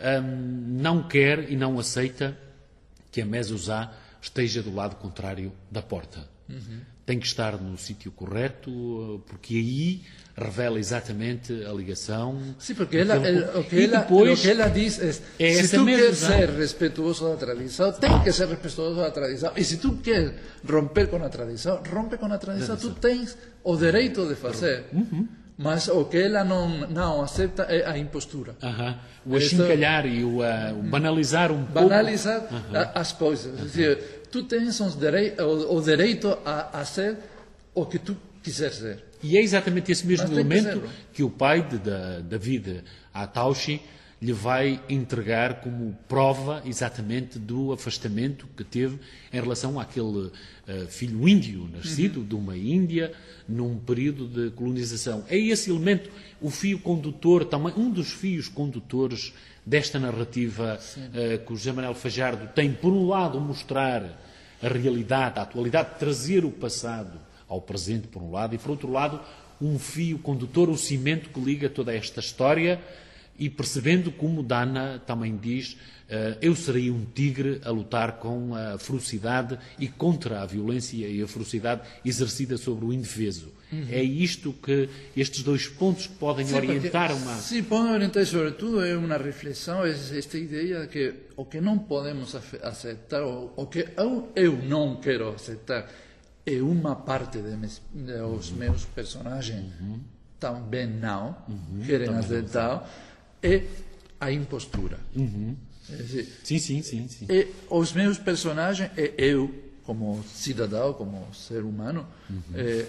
Speaker 2: um, não quer e não aceita que a Mezuzá esteja do lado contrário da porta. Uhum. Tem que estar no sítio correto, porque aí revela exatamente a ligação.
Speaker 3: Sim, porque ela, el, o, que ela, depois, o que ela diz é, é se tu queres ser respetuoso da tradição, tem que ser respetuoso da tradição. E se tu queres romper com a tradição, rompe com a tradição. Tu tens o direito de fazer. Uhum. Mas o que ela não, não aceita é a impostura.
Speaker 2: Uh-huh. O achincalhar e o, uh, o banalizar um
Speaker 3: banalizar
Speaker 2: pouco.
Speaker 3: Banalizar uh-huh. as coisas. Uh-huh. Dizer, tu tens os direi- o, o direito a, a ser o que tu quiseres ser.
Speaker 2: E é exatamente esse mesmo elemento que, que o pai de, de David Ataushi lhe vai entregar como prova exatamente do afastamento que teve em relação àquele uh, filho índio nascido uhum. de uma Índia num período de colonização. É esse elemento, o fio condutor, também um dos fios condutores desta narrativa uh, que o José Manuel Fajardo tem, por um lado, mostrar a realidade, a atualidade, trazer o passado ao presente, por um lado, e, por outro lado, um fio condutor, o cimento que liga toda esta história, e percebendo como Dana também diz, uh, eu serei um tigre a lutar com a ferocidade e contra a violência e a ferocidade exercida sobre o indefeso. Uhum. É isto que, estes dois pontos que podem sim, orientar
Speaker 3: porque,
Speaker 2: uma...
Speaker 3: Sim, podem orientar, sobretudo, é uma reflexão, é esta ideia de que o que não podemos aceitar, ou o que eu, eu não quero aceitar, é uma parte de mes, dos uhum. meus personagens uhum. também não uhum. querem também aceitar, não. É a impostura.
Speaker 2: Uhum.
Speaker 3: É dizer,
Speaker 2: sim, sim, sim, sim.
Speaker 3: E os meus personagens, e eu, como cidadão, como ser humano, uhum. é,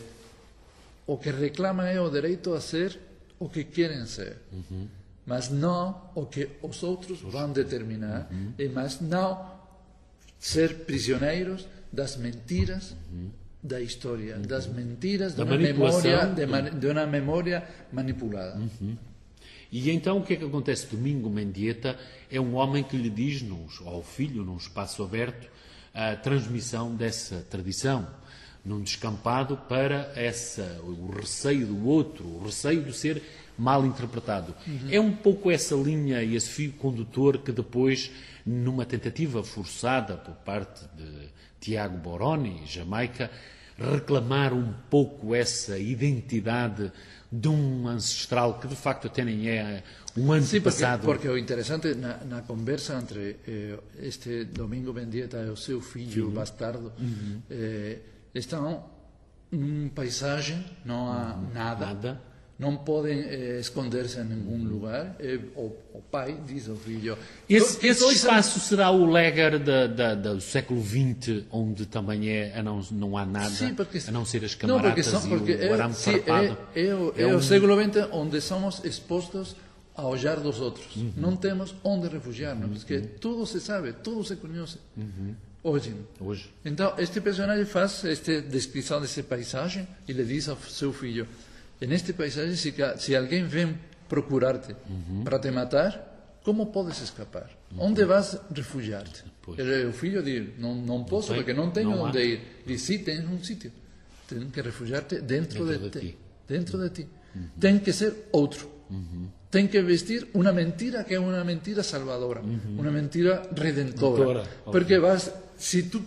Speaker 3: o que reclamam é o direito a ser o que querem ser. Uhum. Mas não o que os outros vão determinar, uhum. e mas não ser prisioneiros das mentiras uhum. da história, uhum. das mentiras da de uma, memória, de, man, de uma memória manipulada.
Speaker 2: Uhum. E então o que é que acontece? Domingo Mendieta é um homem que lhe diz-nos, ao filho, num espaço aberto, a transmissão dessa tradição, num descampado para essa, o receio do outro, o receio de ser mal interpretado. Uhum. É um pouco essa linha e esse fio condutor que depois, numa tentativa forçada por parte de Tiago Boroni, Jamaica, reclamar um pouco essa identidade de um ancestral que de facto até nem é um antepassado.
Speaker 3: Sim, porque, porque o interessante na, na conversa entre eh, este Domingo Mendieta e o seu filho, uhum. bastardo, uhum. eh, estão num paisagem, não há uhum. nada, nada, não podem eh, esconder-se em nenhum uhum. lugar. E, o, o pai diz ao filho...
Speaker 2: Esse, esse espaço será o Légar da, da, da, do século vinte, onde também é, não, não há nada, sim, porque, a não ser as camaradas não, são, e o, é, o arame
Speaker 3: sim,
Speaker 2: farpado.
Speaker 3: É, é, o, é, é um... o século vinte onde somos expostos ao olhar dos outros. Uhum. Não temos onde refugiar-nos, uhum. porque tudo se sabe, tudo se conhece. Uhum. Hoje.
Speaker 2: Hoje.
Speaker 3: Então, este personagem faz esta descrição dessa paisagem e lhe diz ao seu filho: neste paisagem, se, se alguém vem procurar-te uhum. para te matar, como podes escapar? Uhum. Onde vas refugiar-te? O filho diz: não, não posso, não porque não tenho não onde ir. Diz: sim, tens um sítio. Tens que refugiar-te dentro, dentro de, de ti. ti. Dentro de ti. Uhum. Tem que ser outro. Uhum. Tem que vestir uma mentira que é uma mentira salvadora, uhum. uma mentira redentora. Doutora. Porque vas, se tu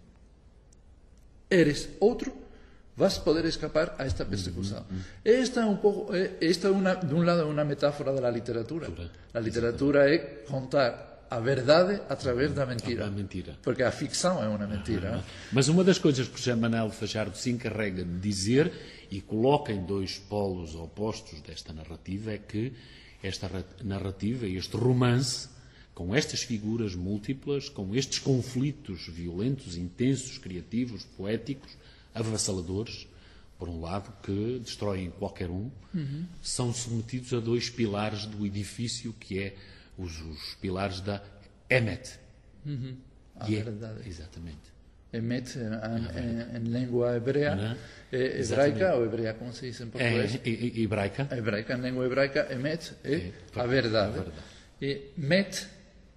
Speaker 3: eres outro, vas poder escapar a esta persecução. Uhum. Esta é um pouco, esta é uma, de um lado, uma metáfora da literatura. A literatura é contar a verdade através da mentira.
Speaker 2: A mentira.
Speaker 3: Porque a ficção é uma mentira.
Speaker 2: Uhum. Mas uma das coisas que o José Manuel Fajardo se encarrega de dizer e coloca em dois polos opostos desta narrativa é que esta narrativa, este romance, com estas figuras múltiplas, com estes conflitos violentos, intensos, criativos, poéticos, avassaladores, por um lado, que destroem qualquer um, uhum. são submetidos a dois pilares do edifício, que é os, os pilares da Emet.
Speaker 3: Uhum. A
Speaker 2: e é,
Speaker 3: verdade.
Speaker 2: Exatamente.
Speaker 3: Emet, em, em, em língua hebrea, é hebraica ou hebrea, como se diz em português?
Speaker 2: É, é, hebraica.
Speaker 3: Hebraica, em língua hebraica, Emet é, é a verdade. A verdade. E Met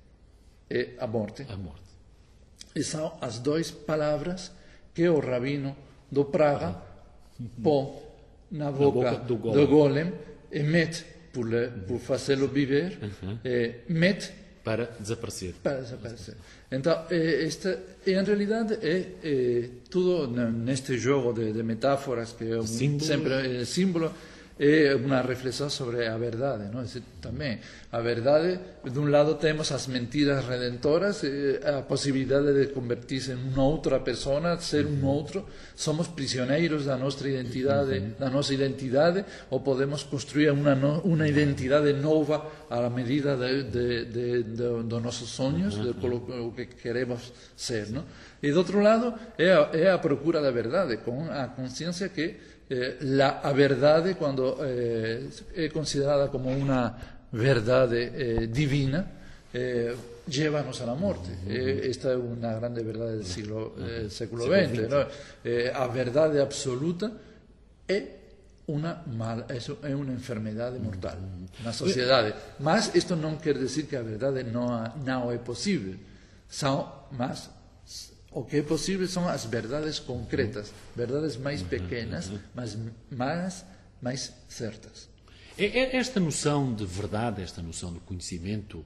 Speaker 3: é a morte.
Speaker 2: A morte.
Speaker 3: E são as duas palavras que o rabino do Praga põe na boca, na boca do golem, do golem Emet, por, por fazê-lo viver, uhum. e Met
Speaker 2: para desaparecer.
Speaker 3: Para desaparecer. Então, esta, em realidade, é, é tudo neste jogo de, de metáforas, que é um, sempre é símbolo, é uma reflexão sobre a verdade. Não? Também, a verdade, de um lado temos as mentiras redentoras, a possibilidade de convertir-se em uma outra pessoa, ser um outro, somos prisioneiros da nossa identidade, da nossa identidade, ou podemos construir uma, uma identidade nova à medida de, de, de, de, dos nossos sonhos, de o que queremos ser. Não? E, do outro lado, é a, é a procura da verdade, com a consciência que Eh, la, a verdade, quando eh, é considerada como uma verdade eh, divina, eh, leva-nos à morte. Eh, esta é uma grande verdade do siglo, eh, século vinte. No? Eh, a verdade absoluta é uma, mal, é uma enfermidade mortal na sociedade. Mas isto não quer dizer que a verdade não, não é possível. São, mas o que é possível são as verdades concretas, verdades mais pequenas, mas mais, mais certas.
Speaker 2: Esta noção de verdade, esta noção de conhecimento,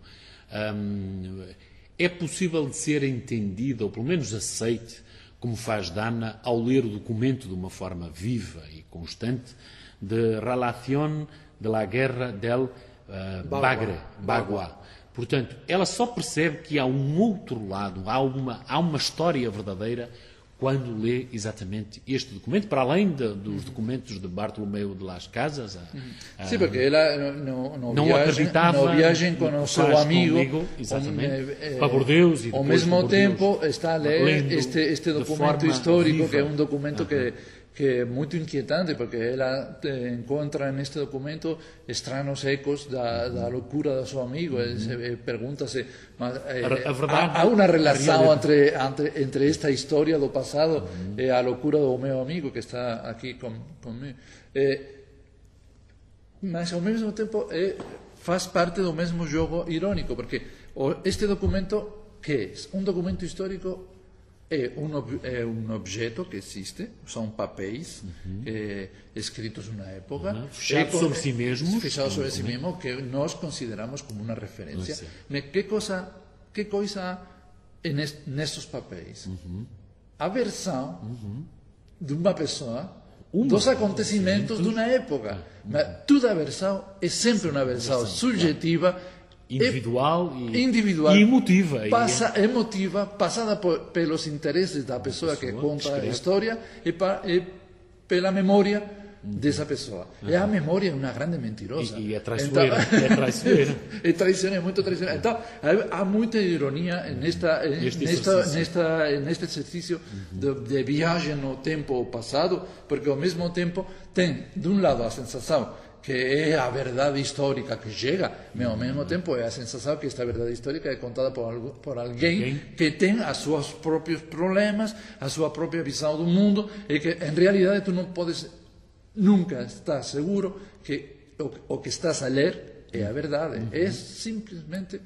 Speaker 2: hum, é possível de ser entendida, ou pelo menos aceite, como faz Dana, ao ler o documento de uma forma viva e constante, de Relación de la Guerra del uh, Bagre, Bagua. Portanto, ela só percebe que há um outro lado, há uma, há uma história verdadeira quando lê exatamente este documento, para além de, dos documentos de Bartolomeu de las Casas. A,
Speaker 3: Sim, porque ela não, não,
Speaker 2: não
Speaker 3: viagem,
Speaker 2: acreditava
Speaker 3: não viagem com o seu amigo,
Speaker 2: comigo, exatamente,
Speaker 3: um,
Speaker 2: para Bordeus, e
Speaker 3: ao mesmo
Speaker 2: Bordeus,
Speaker 3: tempo está a ler este, este documento histórico, viva. Que é um documento uh-huh. que que é muito inquietante, porque ela encontra neste documento estranhos ecos da, da loucura do seu amigo. Ele se pergunta-se, mas eh, a, a verdade, há uma relação entre, entre, entre esta história do passado uhum. e a loucura do meu amigo que está aqui com, comigo. Eh, mas, ao mesmo tempo, eh, faz parte do mesmo jogo irônico, porque este documento, que é um documento histórico, é um, ob é um objeto que existe, são papéis uhum. eh, escritos na época,
Speaker 2: uhum. fechados sobre si mesmos,
Speaker 3: fechados sobre si mesmos, que nós consideramos como uma referência. Mas que coisa, que coisa há nestes papéis? Uhum. A versão uhum. de uma pessoa um dos acontecimentos de uma época. Uhum. Mas toda a versão é sempre uma versão, versão subjetiva, claro.
Speaker 2: Individual, e,
Speaker 3: individual
Speaker 2: e emotiva.
Speaker 3: Passa, emotiva, passada por, pelos interesses da pessoa, pessoa que conta escreve. A história e, pa, e pela memória uhum. dessa pessoa. Uhum. E a memória é uma grande mentirosa.
Speaker 2: E, e é traiçoeira. Então, é traiçoeira.
Speaker 3: é traiçoeira, é muito traiçoeira. Então, há muita ironia nesta,
Speaker 2: este
Speaker 3: nesta,
Speaker 2: exercício.
Speaker 3: nesta, neste exercício uhum. de, de viagem no tempo passado, porque ao mesmo tempo tem, de um lado, a sensação que é a verdade histórica que chega, mas ao mesmo tempo é a sensação que esta verdade histórica é contada por, algo, por alguém que tem os seus próprios problemas, a sua própria visão do mundo, e que em realidade tu não podes nunca estar seguro que o, o que estás a ler é a verdade, uhum. é simplesmente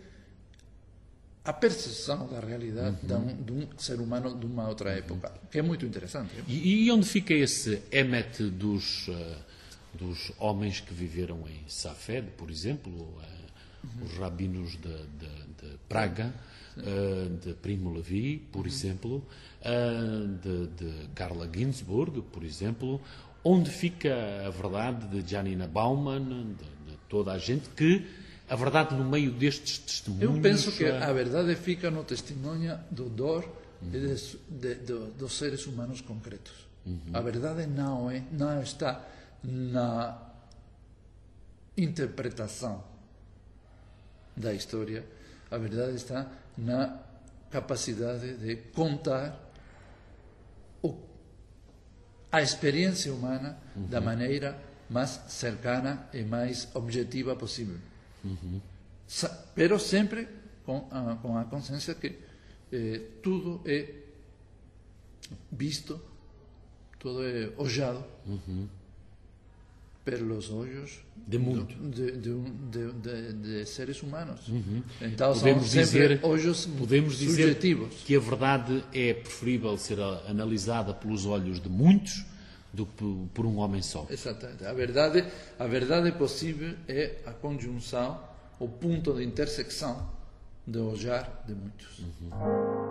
Speaker 3: a percepção da realidade uhum. de, um, de um ser humano de uma outra época, que é muito interessante.
Speaker 2: E, e onde fica esse Emet dos... Uh... dos homens que viveram em Safed, por exemplo, uh, os rabinos de, de, de Praga, uh, de Primo Levi, por exemplo, uh, de, de Carla Ginzburg, por exemplo, onde fica a verdade de Janina Bauman, de, de toda a gente, que a verdade no meio destes testemunhos...
Speaker 3: Eu penso que a verdade fica no testemunho do dor uhum. de, de, de, dos seres humanos concretos. Uhum. A verdade não, é, não está na interpretação da história. A verdade está na capacidade de contar o, a experiência humana uhum. da maneira mais cercana e mais objetiva possível. Uhum. Pero sempre com a, com a consciência que eh, tudo é visto, tudo é olhado uhum. pelos olhos
Speaker 2: de, muito.
Speaker 3: de, de, de, de, de seres humanos. Uhum. Então
Speaker 2: podemos
Speaker 3: são sempre
Speaker 2: dizer,
Speaker 3: olhos
Speaker 2: podemos
Speaker 3: subjetivos.
Speaker 2: Dizer que a verdade é preferível ser analisada pelos olhos de muitos do que por um homem só.
Speaker 3: Exatamente. A verdade, a verdade possível é a conjunção, o ponto de intersecção do olhar de muitos. Uhum.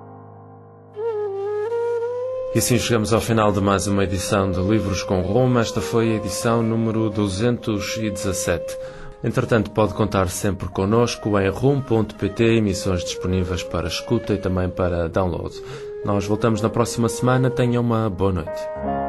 Speaker 1: E assim chegamos ao final de mais uma edição de Livros com Roma. Esta foi a edição número duzentos e dezassete. Entretanto, pode contar sempre connosco em rum ponto pt, emissões disponíveis para escuta e também para download. Nós voltamos na próxima semana. Tenha uma boa noite.